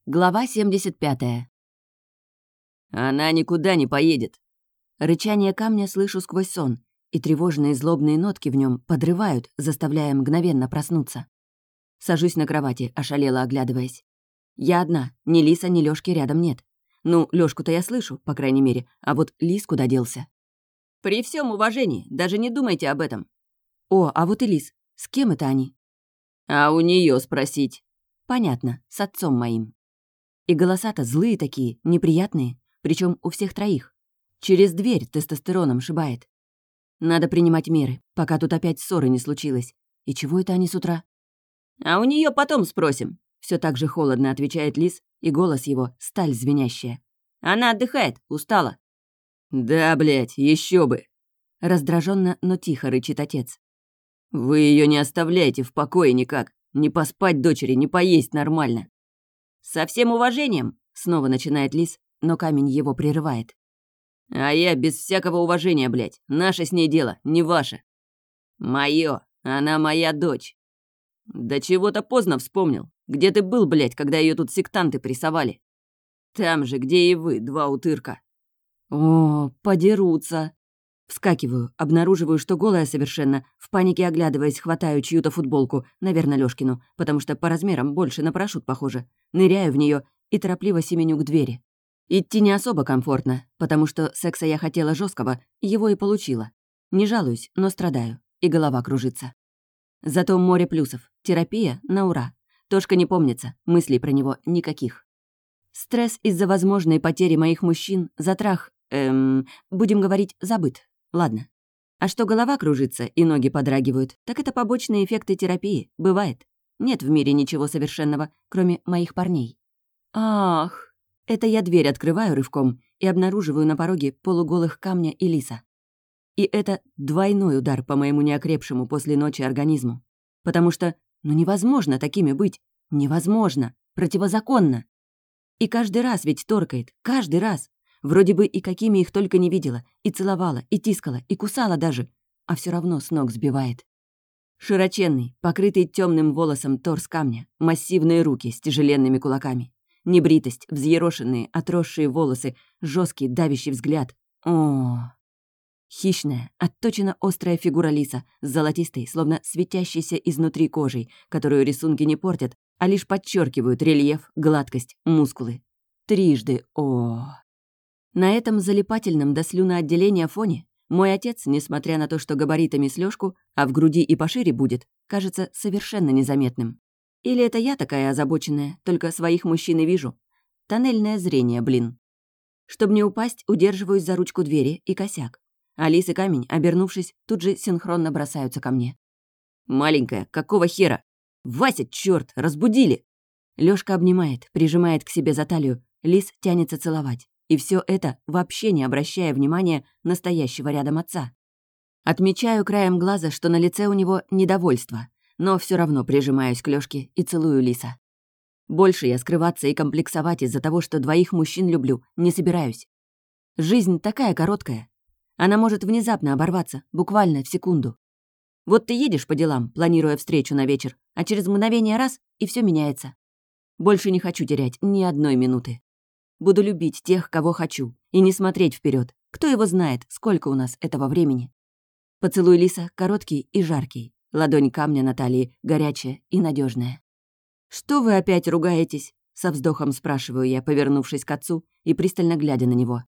Глава 75. «Она никуда не поедет!» Рычание камня слышу сквозь сон, и тревожные злобные нотки в нем подрывают, заставляя мгновенно проснуться. Сажусь на кровати, ошалело оглядываясь. Я одна, ни Лиса, ни Лёшки рядом нет. Ну, Лёшку-то я слышу, по крайней мере, а вот Лис куда делся? «При всем уважении, даже не думайте об этом!» О, а вот и Лис. С кем это они? «А у нее спросить!» Понятно, с отцом моим. И голоса-то злые такие, неприятные, причем у всех троих. Через дверь тестостероном шибает. Надо принимать меры, пока тут опять ссоры не случилось. И чего это они с утра? «А у нее потом спросим!» Все так же холодно отвечает Лис, и голос его — сталь звенящая. «Она отдыхает, устала!» «Да, блядь, еще бы!» Раздраженно, но тихо рычит отец. «Вы ее не оставляете в покое никак. Не поспать дочери, не поесть нормально!» «Со всем уважением!» — снова начинает Лис, но камень его прерывает. «А я без всякого уважения, блядь. Наше с ней дело, не ваше!» «Моё! Она моя дочь!» «Да чего-то поздно вспомнил. Где ты был, блядь, когда ее тут сектанты прессовали?» «Там же, где и вы, два утырка!» О, подерутся. Вскакиваю, обнаруживаю, что голая совершенно, в панике оглядываясь, хватаю чью-то футболку, наверное, Лёшкину, потому что по размерам больше на парашют похоже, ныряю в нее и торопливо семеню к двери. Идти не особо комфортно, потому что секса я хотела жесткого, его и получила. Не жалуюсь, но страдаю, и голова кружится. Зато море плюсов, терапия на ура. Тошка не помнится, мыслей про него никаких. Стресс из-за возможной потери моих мужчин, затрах, будем говорить, забыт. Ладно. А что голова кружится и ноги подрагивают, так это побочные эффекты терапии. Бывает. Нет в мире ничего совершенного, кроме моих парней. Ах! Это я дверь открываю рывком и обнаруживаю на пороге полуголых камня и Лиса. И это двойной удар по моему неокрепшему после ночи организму. Потому что, невозможно такими быть. Невозможно. Противозаконно. И каждый раз ведь торкает. Каждый раз. Вроде бы и какими их только не видела. И целовала, и тискала, и кусала даже. А все равно с ног сбивает. Широченный, покрытый темным волосом торс камня, массивные руки с тяжеленными кулаками. Небритость, взъерошенные, отросшие волосы, жесткий давящий взгляд. О, хищная, отточена острая фигура Лиса с золотистой, словно светящейся изнутри кожей, которую рисунки не портят, а лишь подчеркивают рельеф, гладкость, мускулы. Трижды о. На этом залипательном до слюноотделения фоне мой отец, несмотря на то, что габаритами с Лёшку, а в груди и пошире будет, кажется совершенно незаметным. Или это я такая озабоченная, только своих мужчин и вижу? Тоннельное зрение, блин. Чтобы не упасть, удерживаюсь за ручку двери и косяк. А Лис и камень, обернувшись, тут же синхронно бросаются ко мне. «Маленькая, какого хера? Вася, чёрт, разбудили!» Лёшка обнимает, прижимает к себе за талию, Лис тянется целовать. И все это вообще не обращая внимания настоящего рядом отца. Отмечаю краем глаза, что на лице у него недовольство, но все равно прижимаюсь к Лёшке и целую Лиса. Больше я скрываться и комплексовать из-за того, что двоих мужчин люблю, не собираюсь. Жизнь такая короткая. Она может внезапно оборваться, буквально в секунду. Вот ты едешь по делам, планируя встречу на вечер, а через мгновение раз — и все меняется. Больше не хочу терять ни одной минуты. Буду любить тех, кого хочу, и не смотреть вперед. Кто его знает, сколько у нас этого времени. Поцелуй Лиса короткий и жаркий. Ладонь камня на талии горячая и надежная. «Что вы опять ругаетесь?» — со вздохом спрашиваю я, повернувшись к отцу и пристально глядя на него.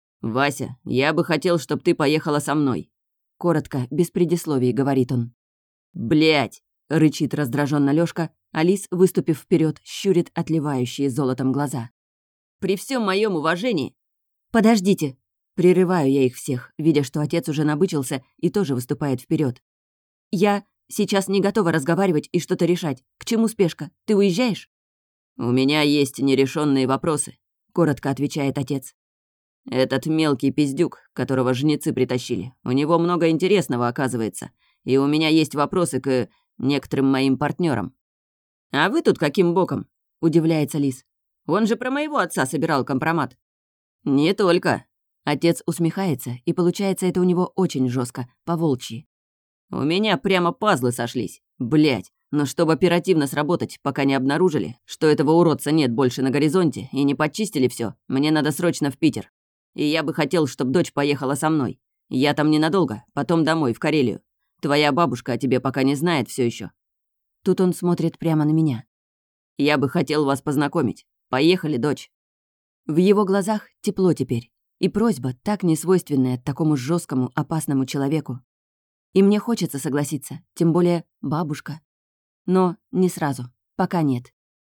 «Вася, я бы хотел, чтобы ты поехала со мной». Коротко, без предисловий, говорит он. «Блядь!» — рычит раздраженно Лёшка, а Лис, выступив вперед, щурит отливающие золотом глаза. «При всем моем уважении...» «Подождите!» Прерываю я их всех, видя, что отец уже набычился и тоже выступает вперед. «Я сейчас не готова разговаривать и что-то решать. К чему спешка? Ты уезжаешь?» «У меня есть нерешенные вопросы», — коротко отвечает отец. «Этот мелкий пиздюк, которого жнецы притащили, у него много интересного, оказывается, и у меня есть вопросы к некоторым моим партнерам. «А вы тут каким боком?» — удивляется Лис. «Он же про моего отца собирал компромат». «Не только». Отец усмехается, и получается это у него очень жестко, по-волчьи. «У меня прямо пазлы сошлись. Блядь, Но чтобы оперативно сработать, пока не обнаружили, что этого уродца нет больше на горизонте и не подчистили все, мне надо срочно в Питер. И я бы хотел, чтобы дочь поехала со мной. Я там ненадолго, потом домой, в Карелию. Твоя бабушка о тебе пока не знает все еще. Тут он смотрит прямо на меня. Я бы хотел вас познакомить. Поехали, дочь». В его глазах тепло теперь. И просьба, так несвойственная такому жесткому, опасному человеку. И мне хочется согласиться, тем более бабушка. Но не сразу, пока нет.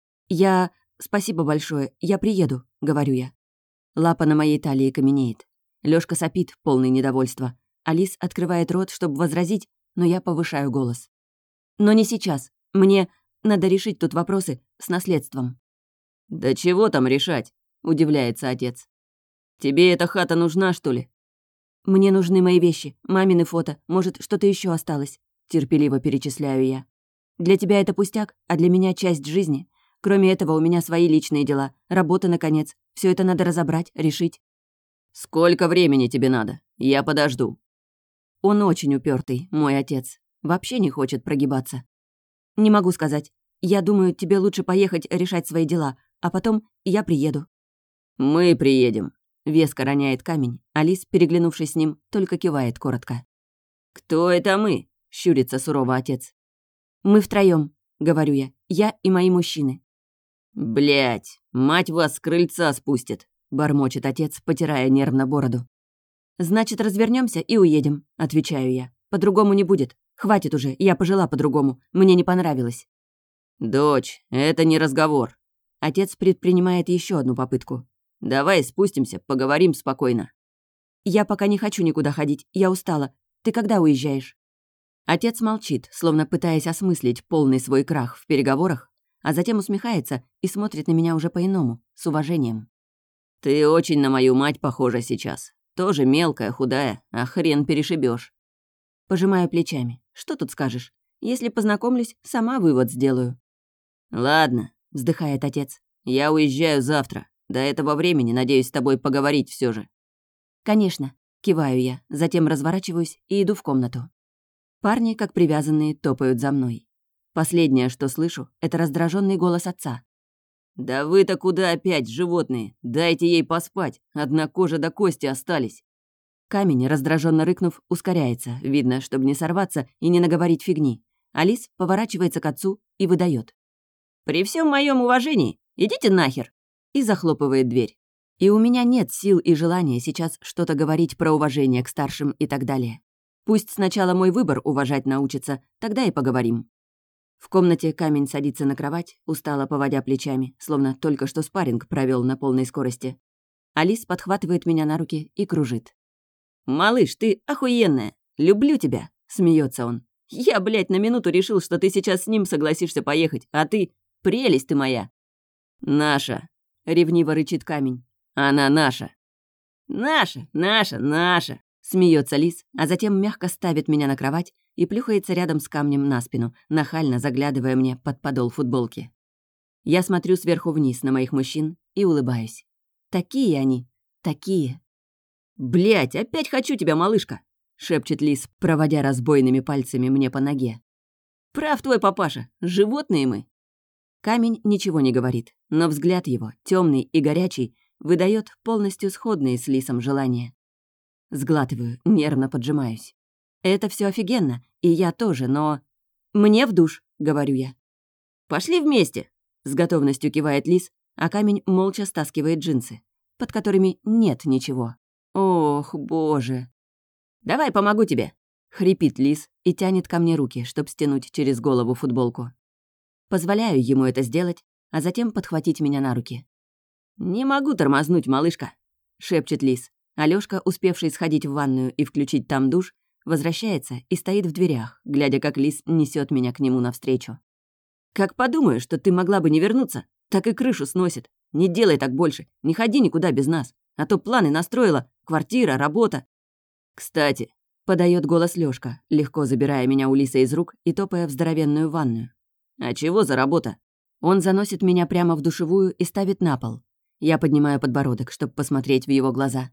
Спасибо большое, я приеду», — говорю я. Лапа на моей талии каменеет. Лёшка сопит, полный недовольства. Алис открывает рот, чтобы возразить, но я повышаю голос. «Но не сейчас. Мне надо решить тут вопросы с наследством». «Да чего там решать?» — удивляется отец. «Тебе эта хата нужна, что ли?» «Мне нужны мои вещи, мамины фото, может, что-то еще осталось», — терпеливо перечисляю я. «Для тебя это пустяк, а для меня часть жизни. Кроме этого, у меня свои личные дела, работа, наконец. Все это надо разобрать, решить». «Сколько времени тебе надо? Я подожду». Он очень упертый, мой отец. Вообще не хочет прогибаться. «Не могу сказать. Я думаю, тебе лучше поехать решать свои дела, а потом я приеду». «Мы приедем», — веско роняет камень. Алис, переглянувшись с ним, только кивает коротко. «Кто это мы?» — щурится сурово отец. «Мы втроём», — говорю я и мои мужчины. «Блядь, мать вас с крыльца спустит», — бормочет отец, потирая нервно бороду. «Значит, развернемся и уедем», — отвечаю я. «По-другому не будет. Хватит уже, я пожила по-другому. Мне не понравилось». «Дочь, это не разговор». Отец предпринимает еще одну попытку. «Давай спустимся, поговорим спокойно». «Я пока не хочу никуда ходить, я устала. Ты когда уезжаешь?» Отец молчит, словно пытаясь осмыслить полный свой крах в переговорах, а затем усмехается и смотрит на меня уже по-иному, с уважением. «Ты очень на мою мать похожа сейчас. Тоже мелкая, худая, а хрен перешибешь. Пожимаю плечами. Что тут скажешь? Если познакомлюсь, сама вывод сделаю. «Ладно», — вздыхает отец. «Я уезжаю завтра. До этого времени надеюсь с тобой поговорить все же». «Конечно», — киваю я, затем разворачиваюсь и иду в комнату. Парни, как привязанные, топают за мной. Последнее, что слышу, это раздраженный голос отца. «Да вы-то куда опять, животные? Дайте ей поспать. Одна кожа до кости остались». Камень, раздраженно рыкнув, ускоряется, видно, чтобы не сорваться и не наговорить фигни. Алис поворачивается к отцу и выдает. «При всем моем уважении, идите нахер!» И захлопывает дверь. И у меня нет сил и желания сейчас что-то говорить про уважение к старшим и так далее. Пусть сначала мой выбор уважать научится, тогда и поговорим. В комнате камень садится на кровать, устало поводя плечами, словно только что спарринг провел на полной скорости. Алис подхватывает меня на руки и кружит. «Малыш, ты охуенная! Люблю тебя!» — смеется он. «Я, блядь, на минуту решил, что ты сейчас с ним согласишься поехать, а ты... Прелесть ты моя!» «Наша!» — ревниво рычит камень. «Она наша!» «Наша, наша, наша!» — смеется лис, а затем мягко ставит меня на кровать и плюхается рядом с камнем на спину, нахально заглядывая мне под подол футболки. Я смотрю сверху вниз на моих мужчин и улыбаюсь. Такие они, такие. «Блядь, опять хочу тебя, малышка!» — шепчет лис, проводя разбойными пальцами мне по ноге. «Прав твой папаша, животные мы!» Камень ничего не говорит, но взгляд его, темный и горячий, выдает полностью сходные с лисом желания. Сглатываю, нервно поджимаюсь. Это все офигенно, и я тоже, но... «Мне в душ», — говорю я. «Пошли вместе», — с готовностью кивает лис, а камень молча стаскивает джинсы, под которыми нет ничего. Ох, боже. «Давай помогу тебе», — хрипит лис и тянет ко мне руки, чтоб стянуть через голову футболку. Позволяю ему это сделать, а затем подхватить меня на руки. «Не могу тормознуть, малышка», — шепчет лис. Алёшка, успевший сходить в ванную и включить там душ, возвращается и стоит в дверях, глядя, как лис несет меня к нему навстречу. «Как подумаю, что ты могла бы не вернуться, так и крышу сносит. Не делай так больше, не ходи никуда без нас, а то планы настроила, квартира, работа». «Кстати», — подает голос Лёшка, легко забирая меня у лиса из рук и топая в здоровенную ванную. «А чего за работа?» Он заносит меня прямо в душевую и ставит на пол. Я поднимаю подбородок, чтобы посмотреть в его глаза.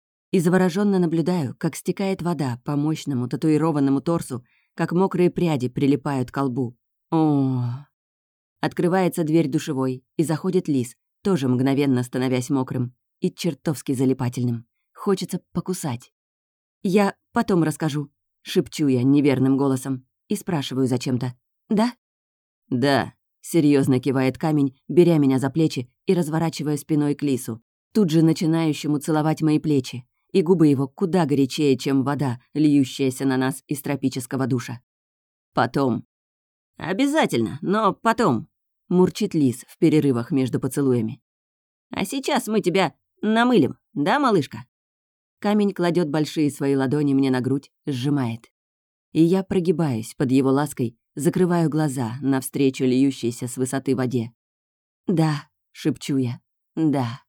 И заворожённо наблюдаю, как стекает вода по мощному татуированному торсу, как мокрые пряди прилипают к лбу. О. Открывается дверь душевой, и заходит Лис, тоже мгновенно становясь мокрым и чертовски залипательным. Хочется покусать. «Я потом расскажу», — шепчу я неверным голосом и спрашиваю зачем-то. «Да?» «Да», — серьезно кивает камень, беря меня за плечи и разворачивая спиной к Лису, тут же начинающему целовать мои плечи, и губы его куда горячее, чем вода, льющаяся на нас из тропического душа. «Потом». «Обязательно, но потом», — мурчит Лис в перерывах между поцелуями. «А сейчас мы тебя намылим, да, малышка?» Камень кладет большие свои ладони мне на грудь, сжимает. И я прогибаюсь под его лаской, закрываю глаза навстречу льющейся с высоты воде. «Да», — шепчу я, — «да».